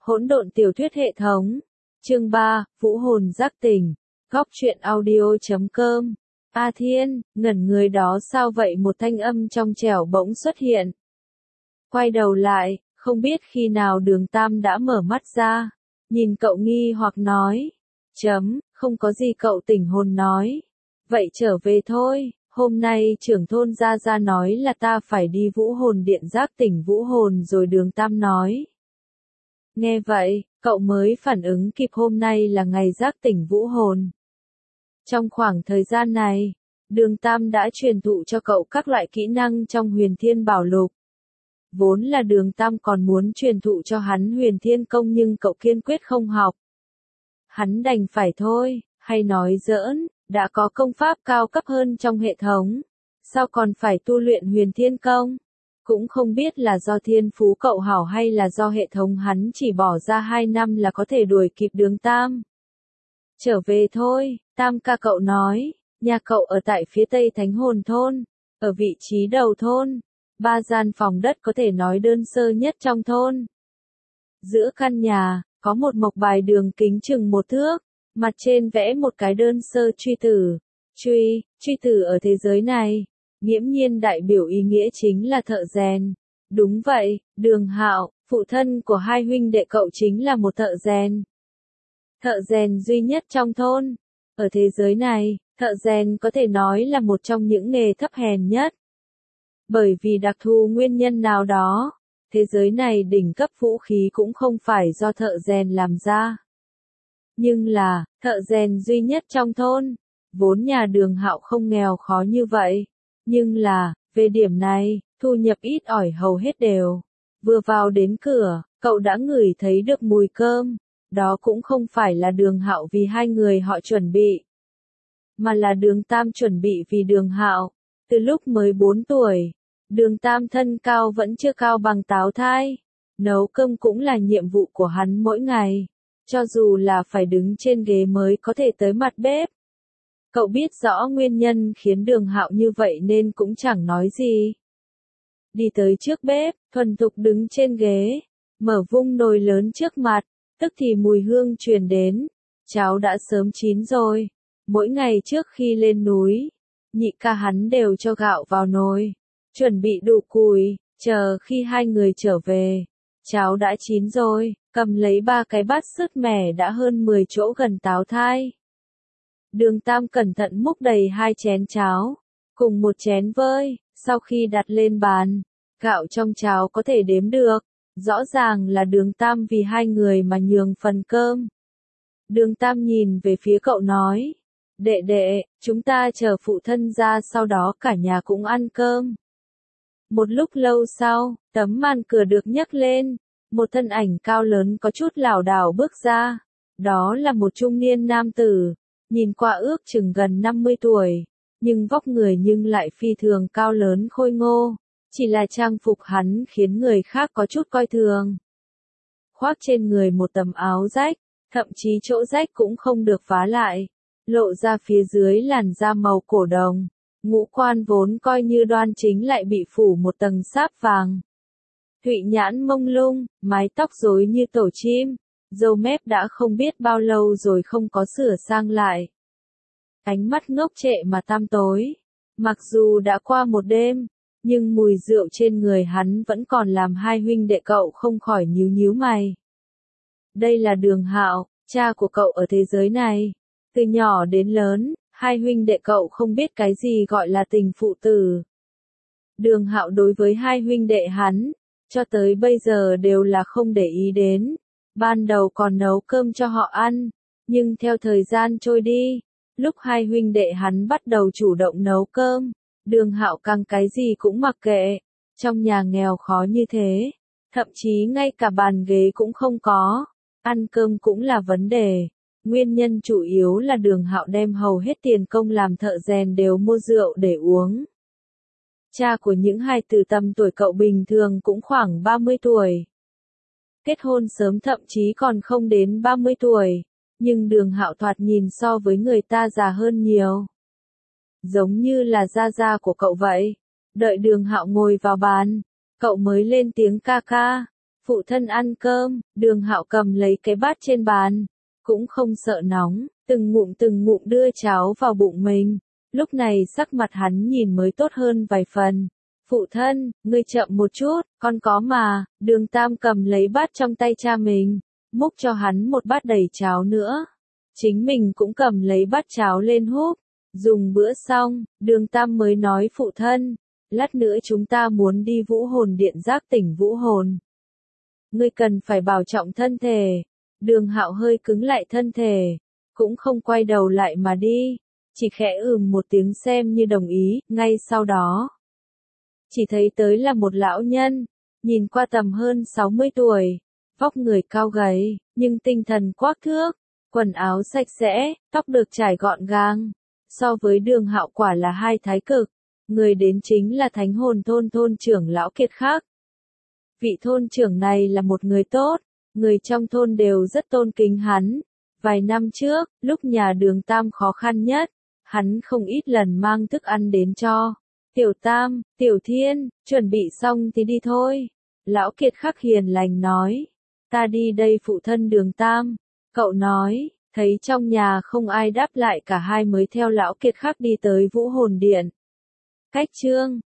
Hỗn độn tiểu thuyết hệ thống. Chương 3, Vũ hồn giác tỉnh. Góc truyện audio.com. A Thiên, ngẩn người đó sao vậy, một thanh âm trong trẻo bỗng xuất hiện. Quay đầu lại, không biết khi nào Đường Tam đã mở mắt ra, nhìn cậu nghi hoặc nói. Không có gì, cậu tỉnh hồn nói. Vậy trở về thôi, hôm nay trưởng thôn ra nói là ta phải đi Vũ hồn điện giác tỉnh vũ hồn rồi, Đường Tam nói. Nghe vậy, cậu mới phản ứng kịp hôm nay là ngày giác tỉnh vũ hồn. Trong khoảng thời gian này, Đường Tam đã truyền thụ cho cậu các loại kỹ năng trong Huyền Thiên Bảo Lục. Vốn là Đường Tam còn muốn truyền thụ cho hắn Huyền Thiên Công nhưng cậu kiên quyết không học. Hắn đành phải thôi, hay nói giỡn, đã có công pháp cao cấp hơn trong hệ thống, sao còn phải tu luyện Huyền Thiên Công? Cũng không biết là do thiên phú cậu hảo hay là do hệ thống hắn chỉ bỏ ra 2 năm là có thể đuổi kịp Đường Tam. Trở về thôi, Tam ca, cậu nói, nhà cậu ở tại phía tây Thánh Hồn Thôn, ở vị trí đầu thôn, 3 gian phòng đất có thể nói đơn sơ nhất trong thôn. Giữa căn nhà, có một mộc bài đường kính chừng 1 thước, mặt trên vẽ một cái đơn sơ truy tử. Truy tử ở thế giới này, nghiễm nhiên đại biểu ý nghĩa chính là thợ rèn. Đúng vậy, Đường Hạo, phụ thân của hai huynh đệ cậu chính là một thợ rèn. Thợ rèn duy nhất trong thôn. Ở thế giới này, thợ rèn có thể nói là một trong những nghề thấp hèn nhất. Bởi vì đặc thù nguyên nhân nào đó, thế giới này đỉnh cấp vũ khí cũng không phải do thợ rèn làm ra. Nhưng là, thợ rèn duy nhất trong thôn, vốn nhà Đường Hạo không nghèo khó như vậy. Nhưng là, về điểm này, thu nhập ít ỏi hầu hết đều. Vừa vào đến cửa, cậu đã ngửi thấy được mùi cơm. Đó cũng không phải là Đường Hạo vì hai người họ chuẩn bị, mà là Đường Tam chuẩn bị vì Đường Hạo. Từ lúc mới 4 tuổi, Đường Tam thân cao vẫn chưa cao bằng táo thai. Nấu cơm cũng là nhiệm vụ của hắn mỗi ngày. Cho dù là phải đứng trên ghế mới có thể tới mặt bếp. Cậu biết rõ nguyên nhân khiến Đường Hạo như vậy nên cũng chẳng nói gì. Đi tới trước bếp, thuần thục đứng trên ghế, mở vung nồi lớn trước mặt, tức thì mùi hương truyền đến. Cháo đã sớm chín rồi. Mỗi ngày trước khi lên núi, nhị ca hắn đều cho gạo vào nồi, chuẩn bị đủ củi, chờ khi hai người trở về. Cháo đã chín rồi, cầm lấy 3 cái bát sứt mẻ đã hơn 10 chỗ gần táo thai. Đường Tam cẩn thận múc đầy 2 chén cháo, cùng 1 chén vơi, sau khi đặt lên bàn, gạo trong cháo có thể đếm được, rõ ràng là Đường Tam vì hai người mà nhường phần cơm. Đường Tam nhìn về phía cậu nói, đệ, chúng ta chờ phụ thân ra sau đó cả nhà cũng ăn cơm. Một lúc lâu sau, tấm màn cửa được nhấc lên, một thân ảnh cao lớn có chút lảo đảo bước ra, đó là một trung niên nam tử. Nhìn qua ước chừng gần 50 tuổi, nhưng vóc người nhưng lại phi thường cao lớn khôi ngô, chỉ là trang phục hắn khiến người khác có chút coi thường. Khoác trên người một tấm áo rách, thậm chí chỗ rách cũng không được vá lại, lộ ra phía dưới làn da màu cổ đồng, ngũ quan vốn coi như đoan chính lại bị phủ một tầng sáp vàng. Thụy nhãn mông lung, mái tóc rối như tổ chim. Râu mép đã không biết bao lâu rồi không có sửa sang lại. Ánh mắt ngốc trệ mà tăm tối. Mặc dù đã qua một đêm, nhưng mùi rượu trên người hắn vẫn còn làm hai huynh đệ cậu không khỏi nhíu mày. Đây là Đường Hạo, cha của cậu ở thế giới này. Từ nhỏ đến lớn, hai huynh đệ cậu không biết cái gì gọi là tình phụ tử. Đường Hạo đối với hai huynh đệ hắn, cho tới bây giờ đều là không để ý đến. Ban đầu còn nấu cơm cho họ ăn, nhưng theo thời gian trôi đi, lúc hai huynh đệ hắn bắt đầu chủ động nấu cơm, Đường Hạo càng cái gì cũng mặc kệ. Trong nhà nghèo khó như thế, thậm chí ngay cả bàn ghế cũng không có, ăn cơm cũng là vấn đề. Nguyên nhân chủ yếu là Đường Hạo đem hầu hết tiền công làm thợ rèn đều mua rượu để uống. Cha của những hài tử tầm tuổi cậu bình thường cũng khoảng 30 tuổi. Kết hôn sớm thậm chí còn không đến 30 tuổi, nhưng Đường Hạo thoạt nhìn so với người ta già hơn nhiều. Giống như là gia của cậu vậy. Đợi Đường Hạo ngồi vào bàn, cậu mới lên tiếng ca ca. Phụ thân ăn cơm, Đường Hạo cầm lấy cái bát trên bàn, cũng không sợ nóng, từng ngụm đưa cháo vào bụng mình. Lúc này sắc mặt hắn nhìn mới tốt hơn vài phần. Phụ thân, ngươi chậm một chút, con có mà. Đường Tam cầm lấy bát trong tay cha mình, múc cho hắn một bát đầy cháo nữa. Chính mình cũng cầm lấy bát cháo lên húp. Dùng bữa xong, Đường Tam mới nói phụ thân, lát nữa chúng ta muốn đi Vũ Hồn Điện giác tỉnh vũ hồn. Ngươi cần phải bảo trọng thân thể. Đường Hạo hơi cứng lại thân thể, cũng không quay đầu lại mà đi, chỉ khẽ một tiếng xem như đồng ý. Ngay sau đó, chỉ thấy tới là một lão nhân, nhìn qua tầm hơn 60 tuổi, vóc người cao gầy, nhưng tinh thần quắc thước, quần áo sạch sẽ, tóc được trải gọn gàng. So với Đường Hạo quả là hai thái cực. Người đến chính là Thánh Hồn thôn thôn trưởng lão Kiệt Khắc. Vị thôn trưởng này là một người tốt, người trong thôn đều rất tôn kính hắn. Vài năm trước, lúc nhà Đường Tam khó khăn nhất, hắn không ít lần mang thức ăn đến cho. Tiểu Tam, Tiểu Thiên, chuẩn bị xong thì đi thôi. Lão Kiệt Khắc hiền lành nói. Ta đi đây phụ thân Đường Tam. Cậu nói, thấy trong nhà không ai đáp lại cả hai mới theo Lão Kiệt Khắc đi tới Vũ Hồn Điện. Cách chương